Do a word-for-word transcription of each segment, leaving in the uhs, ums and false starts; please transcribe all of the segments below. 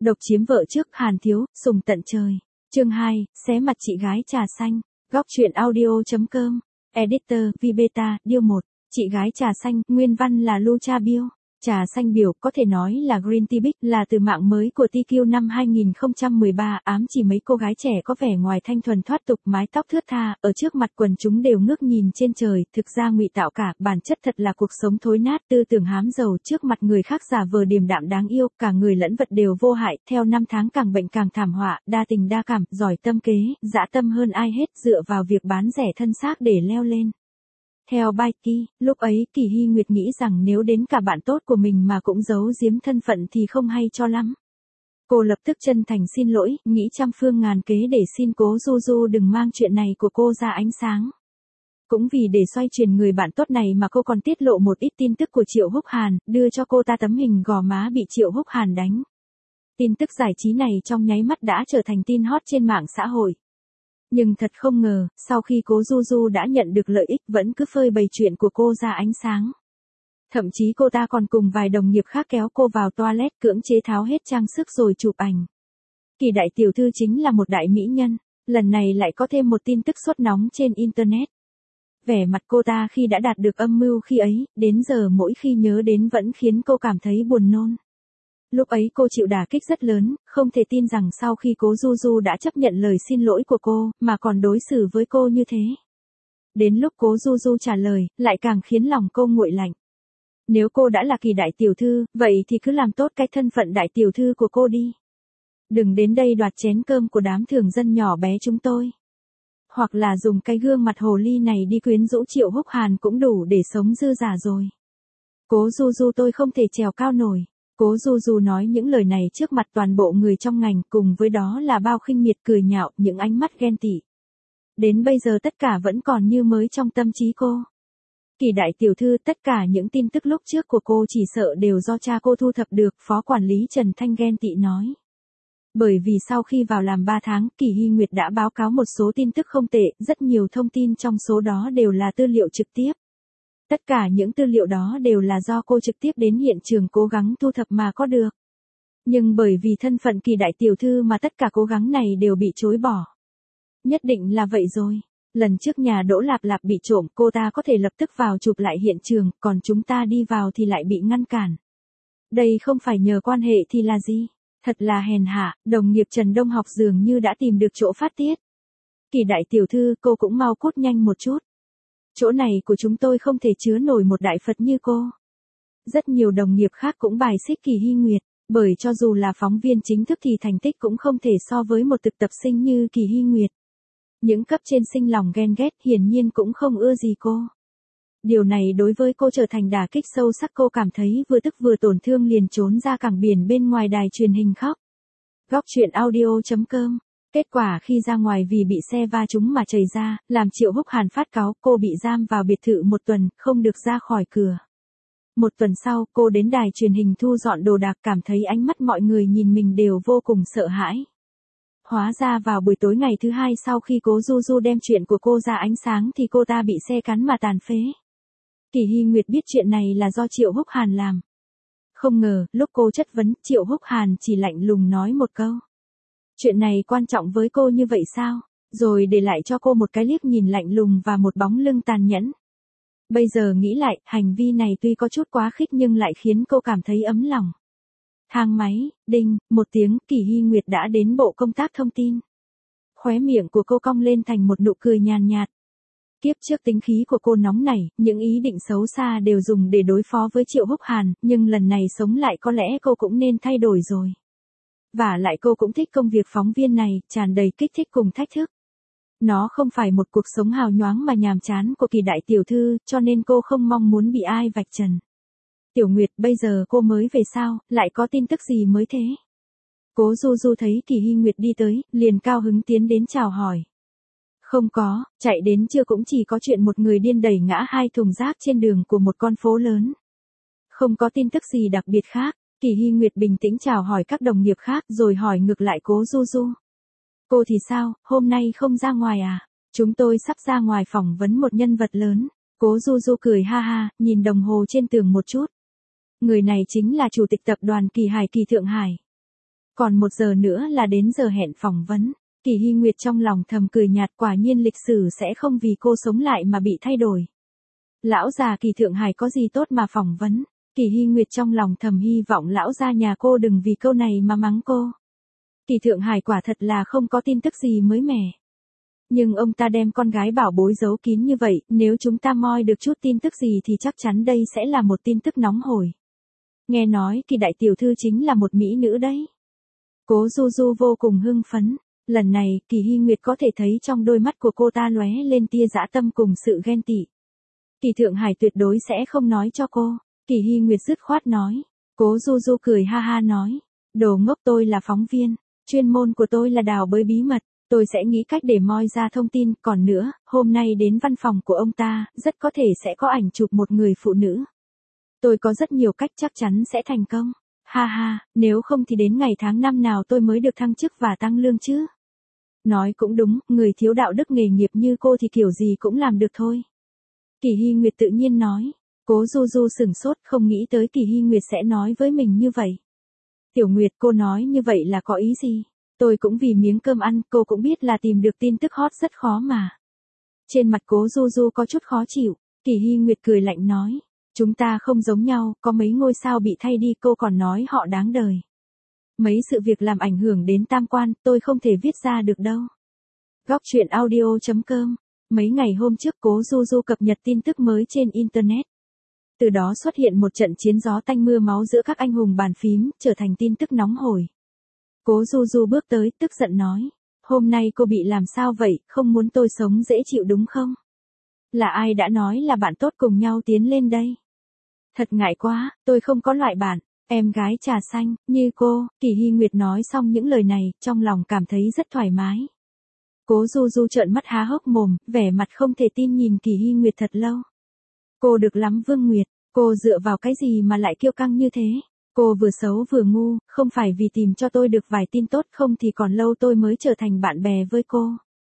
Độc chiếm vợ trước, Hàn Thiếu, sùng tận trời. Chương hai, xé mặt chị gái trà xanh. Góc truyện audio.com. Editor, Vibeta, Điêu một. Chị gái trà xanh, nguyên văn là Lucha Bill. Trà xanh biểu có thể nói là Green Tea Big là từ mạng mới của tê quy năm hai không một ba, ám chỉ mấy cô gái trẻ có vẻ ngoài thanh thuần thoát tục, mái tóc thướt tha, ở trước mặt quần chúng đều ngước nhìn trên trời, thực ra ngụy tạo cả, bản chất thật là cuộc sống thối nát, tư tưởng hám giàu, trước mặt người khác giả vờ điềm đạm đáng yêu, cả người lẫn vật đều vô hại, theo năm tháng càng bệnh càng thảm họa, đa tình đa cảm, giỏi tâm kế, dã tâm hơn ai hết, dựa vào việc bán rẻ thân xác để leo lên. Theo Baiki, lúc ấy Kỳ Hy Nguyệt nghĩ rằng nếu đến cả bạn tốt của mình mà cũng giấu giếm thân phận thì không hay cho lắm. Cô lập tức chân thành xin lỗi, nghĩ trăm phương ngàn kế để xin cố Du Du đừng mang chuyện này của cô ra ánh sáng. Cũng vì để xoay chuyển người bạn tốt này mà cô còn tiết lộ một ít tin tức của Triệu Húc Hàn, đưa cho cô ta tấm hình gò má bị Triệu Húc Hàn đánh. Tin tức giải trí này trong nháy mắt đã trở thành tin hot trên mạng xã hội. Nhưng thật không ngờ, sau khi cố Du Du đã nhận được lợi ích vẫn cứ phơi bày chuyện của cô ra ánh sáng. Thậm chí cô ta còn cùng vài đồng nghiệp khác kéo cô vào toilet cưỡng chế tháo hết trang sức rồi chụp ảnh. Kỳ đại tiểu thư chính là một đại mỹ nhân, lần này lại có thêm một tin tức sốt nóng trên Internet. Vẻ mặt cô ta khi đã đạt được âm mưu khi ấy, đến giờ mỗi khi nhớ đến vẫn khiến cô cảm thấy buồn nôn. Lúc ấy cô chịu đả kích rất lớn, không thể tin rằng sau khi cố Du Du đã chấp nhận lời xin lỗi của cô, mà còn đối xử với cô như thế. Đến lúc cố Du Du trả lời, lại càng khiến lòng cô nguội lạnh. Nếu cô đã là Kỳ đại tiểu thư, vậy thì cứ làm tốt cái thân phận đại tiểu thư của cô đi. Đừng đến đây đoạt chén cơm của đám thường dân nhỏ bé chúng tôi. Hoặc là dùng cái gương mặt hồ ly này đi quyến rũ Triệu Húc Hàn cũng đủ để sống dư giả rồi. Cố Du Du tôi không thể trèo cao nổi. Cố Du Du nói những lời này trước mặt toàn bộ người trong ngành, cùng với đó là bao khinh miệt cười nhạo, những ánh mắt ghen tị. Đến bây giờ tất cả vẫn còn như mới trong tâm trí cô. Kỳ đại tiểu thư, tất cả những tin tức lúc trước của cô chỉ sợ đều do cha cô thu thập được, Phó Quản lý Trần Thanh ghen tị nói. Bởi vì sau khi vào làm ba tháng, Kỳ Hy Nguyệt đã báo cáo một số tin tức không tệ, rất nhiều thông tin trong số đó đều là tư liệu trực tiếp. Tất cả những tư liệu đó đều là do cô trực tiếp đến hiện trường cố gắng thu thập mà có được. Nhưng bởi vì thân phận Kỳ đại tiểu thư mà tất cả cố gắng này đều bị chối bỏ. Nhất định là vậy rồi. Lần trước nhà Đỗ Lạp Lạp bị trộm, cô ta có thể lập tức vào chụp lại hiện trường, còn chúng ta đi vào thì lại bị ngăn cản. Đây không phải nhờ quan hệ thì là gì? Thật là hèn hạ, đồng nghiệp Trần Đông Học dường như đã tìm được chỗ phát tiết. Kỳ đại tiểu thư, cô cũng mau cút nhanh một chút. Chỗ này của chúng tôi không thể chứa nổi một đại Phật như cô. Rất nhiều đồng nghiệp khác cũng bài xích Kỳ Hy Nguyệt, bởi cho dù là phóng viên chính thức thì thành tích cũng không thể so với một thực tập sinh như Kỳ Hy Nguyệt. Những cấp trên sinh lòng ghen ghét hiển nhiên cũng không ưa gì cô. Điều này đối với cô trở thành đả kích sâu sắc, cô cảm thấy vừa tức vừa tổn thương, liền trốn ra cảng biển bên ngoài đài truyền hình khóc. Góc truyện audio.com. Kết quả khi ra ngoài vì bị xe va trúng mà chảy ra, làm Triệu Húc Hàn phát cáu, cô bị giam vào biệt thự một tuần, không được ra khỏi cửa. Một tuần sau, cô đến đài truyền hình thu dọn đồ đạc, cảm thấy ánh mắt mọi người nhìn mình đều vô cùng sợ hãi. Hóa ra vào buổi tối ngày thứ hai sau khi cố Du Du đem chuyện của cô ra ánh sáng thì cô ta bị xe cán mà tàn phế. Kỳ Hy Nguyệt biết chuyện này là do Triệu Húc Hàn làm. Không ngờ, lúc cô chất vấn, Triệu Húc Hàn chỉ lạnh lùng nói một câu. Chuyện này quan trọng với cô như vậy sao? Rồi để lại cho cô một cái liếc nhìn lạnh lùng và một bóng lưng tàn nhẫn. Bây giờ nghĩ lại, hành vi này tuy có chút quá khích nhưng lại khiến cô cảm thấy ấm lòng. Thang máy, đinh, một tiếng, Kỳ Hy Nguyệt đã đến Bộ Công tác Thông tin. Khóe miệng của cô cong lên thành một nụ cười nhàn nhạt. Kiếp trước tính khí của cô nóng nảy, những ý định xấu xa đều dùng để đối phó với Triệu Húc Hàn, nhưng lần này sống lại có lẽ cô cũng nên thay đổi rồi. Và lại cô cũng thích công việc phóng viên này, tràn đầy kích thích cùng thách thức. Nó không phải một cuộc sống hào nhoáng mà nhàm chán của Kỳ đại tiểu thư, cho nên cô không mong muốn bị ai vạch trần. Tiểu Nguyệt, bây giờ cô mới về sao, lại có tin tức gì mới thế? Cố Du Du thấy Kỳ Hy Nguyệt đi tới, liền cao hứng tiến đến chào hỏi. Không có, chạy đến chưa cũng chỉ có chuyện một người điên đẩy ngã hai thùng rác trên đường của một con phố lớn. Không có tin tức gì đặc biệt khác. Kỳ Hy Nguyệt bình tĩnh chào hỏi các đồng nghiệp khác rồi hỏi ngược lại cố Du Du. Cô thì sao, hôm nay không ra ngoài à? Chúng tôi sắp ra ngoài phỏng vấn một nhân vật lớn. Cố Du Du cười ha ha, nhìn đồng hồ trên tường một chút. Người này chính là chủ tịch tập đoàn Kỳ Hải Kỳ Thượng Hải. Còn một giờ nữa là đến giờ hẹn phỏng vấn. Kỳ Hy Nguyệt trong lòng thầm cười nhạt, quả nhiên lịch sử sẽ không vì cô sống lại mà bị thay đổi. Lão già Kỳ Thượng Hải có gì tốt mà phỏng vấn. Kỳ Hy Nguyệt trong lòng thầm hy vọng lão gia nhà cô đừng vì câu này mà mắng cô. Kỳ Thượng Hải quả thật là không có tin tức gì mới mẻ. Nhưng ông ta đem con gái bảo bối giấu kín như vậy, nếu chúng ta moi được chút tin tức gì thì chắc chắn đây sẽ là một tin tức nóng hổi. Nghe nói Kỳ đại tiểu thư chính là một mỹ nữ đấy. Cố Du Du vô cùng hưng phấn. Lần này, Kỳ Hy Nguyệt có thể thấy trong đôi mắt của cô ta lóe lên tia dã tâm cùng sự ghen tị. Kỳ Thượng Hải tuyệt đối sẽ không nói cho cô. Kỳ Hy Nguyệt dứt khoát nói. Cố Du Du cười ha ha nói. Đồ ngốc, tôi là phóng viên. Chuyên môn của tôi là đào bới bí mật. Tôi sẽ nghĩ cách để moi ra thông tin. Còn nữa, hôm nay đến văn phòng của ông ta, rất có thể sẽ có ảnh chụp một người phụ nữ. Tôi có rất nhiều cách, chắc chắn sẽ thành công. Ha ha, nếu không thì đến ngày tháng năm nào tôi mới được thăng chức và tăng lương chứ? Nói cũng đúng, người thiếu đạo đức nghề nghiệp như cô thì kiểu gì cũng làm được thôi. Kỳ Hy Nguyệt tự nhiên nói. Cố Du Du sửng sốt, không nghĩ tới Kỳ Hy Nguyệt sẽ nói với mình như vậy. Tiểu Nguyệt, cô nói như vậy là có ý gì? Tôi cũng vì miếng cơm ăn, cô cũng biết là tìm được tin tức hot rất khó mà. Trên mặt Cố Du Du có chút khó chịu. Kỳ Hy Nguyệt cười lạnh nói. Chúng ta không giống nhau, có mấy ngôi sao bị thay đi cô còn nói họ đáng đời. Mấy sự việc làm ảnh hưởng đến tam quan, tôi không thể viết ra được đâu. Góc truyện audio chấm com. Mấy ngày hôm trước Cố Du Du cập nhật tin tức mới trên Internet. Từ đó xuất hiện một trận chiến gió tanh mưa máu giữa các anh hùng bàn phím, trở thành tin tức nóng hổi. Cố Du Du bước tới, tức giận nói. Hôm nay cô bị làm sao vậy, không muốn tôi sống dễ chịu đúng không? Là ai đã nói là bạn tốt cùng nhau tiến lên đây? Thật ngại quá, tôi không có loại bạn, em gái trà xanh, như cô. Kỳ Hy Nguyệt nói xong những lời này, trong lòng cảm thấy rất thoải mái. Cố Du Du trợn mắt há hốc mồm, vẻ mặt không thể tin nhìn Kỳ Hy Nguyệt thật lâu. Cô được lắm Vương Nguyệt, cô dựa vào cái gì mà lại kiêu căng như thế? Cô vừa xấu vừa ngu, không phải vì tìm cho tôi được vài tin tốt không thì còn lâu tôi mới trở thành bạn bè với cô.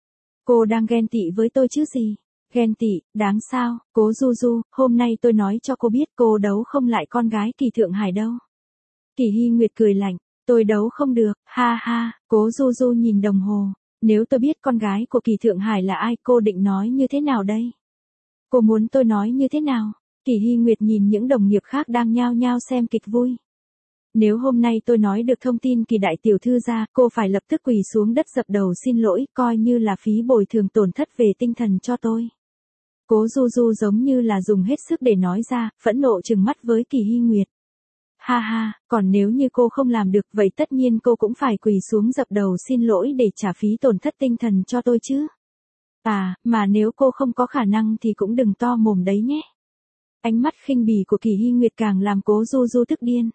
Cô đang ghen tị với tôi chứ gì? Ghen tị, đáng sao? Cố Du Du, hôm nay tôi nói cho cô biết cô đấu không lại con gái Kỳ Thượng Hải đâu. Kỳ Hy Nguyệt cười lạnh, tôi đấu không được, ha ha. Cố Du Du nhìn đồng hồ, nếu tôi biết con gái của Kỳ Thượng Hải là ai cô định nói như thế nào đây? Cô muốn tôi nói như thế nào? Kỳ Hy Nguyệt nhìn những đồng nghiệp khác đang nhao nhao xem kịch vui. Nếu hôm nay tôi nói được thông tin Kỳ đại tiểu thư ra, cô phải lập tức quỳ xuống đất dập đầu xin lỗi, coi như là phí bồi thường tổn thất về tinh thần cho tôi. Cố Du Du giống như là dùng hết sức để nói ra, phẫn nộ trừng mắt với Kỳ Hy Nguyệt. Ha ha, còn nếu như cô không làm được vậy tất nhiên cô cũng phải quỳ xuống dập đầu xin lỗi để trả phí tổn thất tinh thần cho tôi chứ. À, mà nếu cô không có khả năng thì cũng đừng to mồm đấy nhé. Ánh mắt khinh bỉ của Kỳ Hy Nguyệt càng làm Cố Du Du tức điên.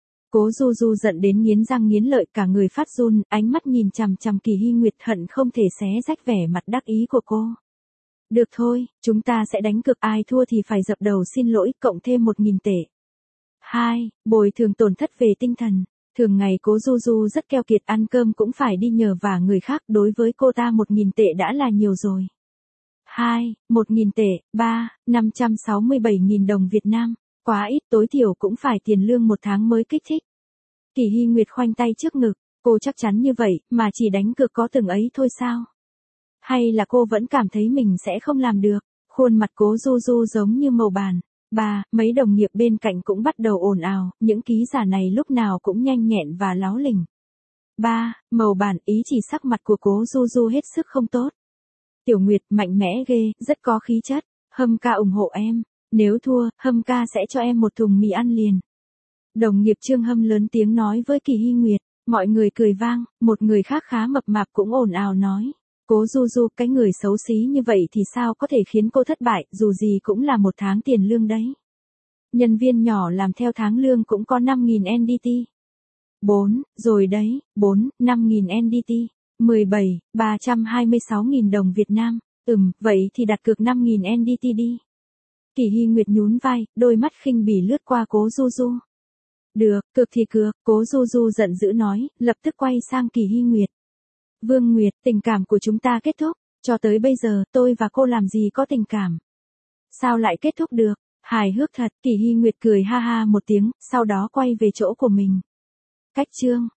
Cố Du Du giận đến nghiến răng nghiến lợi, cả người phát run, ánh mắt nhìn chằm chằm Kỳ Hy Nguyệt hận không thể xé rách vẻ mặt đắc ý của cô. Được thôi, chúng ta sẽ đánh cược, ai thua thì phải dập đầu xin lỗi, cộng thêm một nghìn tệ. hai. Bồi thường tổn thất về tinh thần. Thường ngày Cố Du Du rất keo kiệt, ăn cơm cũng phải đi nhờ vả người khác, đối với cô ta một nghìn tệ đã là nhiều rồi. hai. một nghìn tệ. ba. năm trăm sáu mươi bảy nghìn đồng Việt Nam. Quá ít, tối thiểu cũng phải tiền lương một tháng mới kích thích. Kỳ Hy Nguyệt khoanh tay trước ngực, cô chắc chắn như vậy, mà chỉ đánh cược có từng ấy thôi sao? Hay là cô vẫn cảm thấy mình sẽ không làm được? Khuôn mặt Cố Du Du giống như màu bàn. Ba, mấy đồng nghiệp bên cạnh cũng bắt đầu ồn ào, những ký giả này lúc nào cũng nhanh nhẹn và láo lỉnh. Ba, màu bàn, ý chỉ sắc mặt của Cố Du Du hết sức không tốt. Tiểu Nguyệt mạnh mẽ ghê, rất có khí chất, Hâm ca ủng hộ em, nếu thua, Hâm ca sẽ cho em một thùng mì ăn liền. Đồng nghiệp Trương Hâm lớn tiếng nói với Kỳ Hy Nguyệt, mọi người cười vang, một người khác khá mập mạp cũng ồn ào nói. Cố Du Du, cái người xấu xí như vậy thì sao có thể khiến cô thất bại, dù gì cũng là một tháng tiền lương đấy. Nhân viên nhỏ làm theo tháng lương cũng có năm nghìn en đê tê. bốn, rồi đấy, bốn, năm nghìn en đê tê. mười bảy, ba trăm hai mươi sáu nghìn đồng Việt Nam. Ừm, vậy thì đặt cược năm nghìn en đê tê đi. Kỳ Hy Nguyệt nhún vai, đôi mắt khinh bỉ lướt qua Cố Du Du. Được, cược thì cược, Cố Du Du giận dữ nói, lập tức quay sang Kỳ Hy Nguyệt. Vương Nguyệt, tình cảm của chúng ta kết thúc, cho tới bây giờ, tôi và cô làm gì có tình cảm. Sao lại kết thúc được, hài hước thật, Kỳ Hy Nguyệt cười ha ha một tiếng, sau đó quay về chỗ của mình. Cách chương.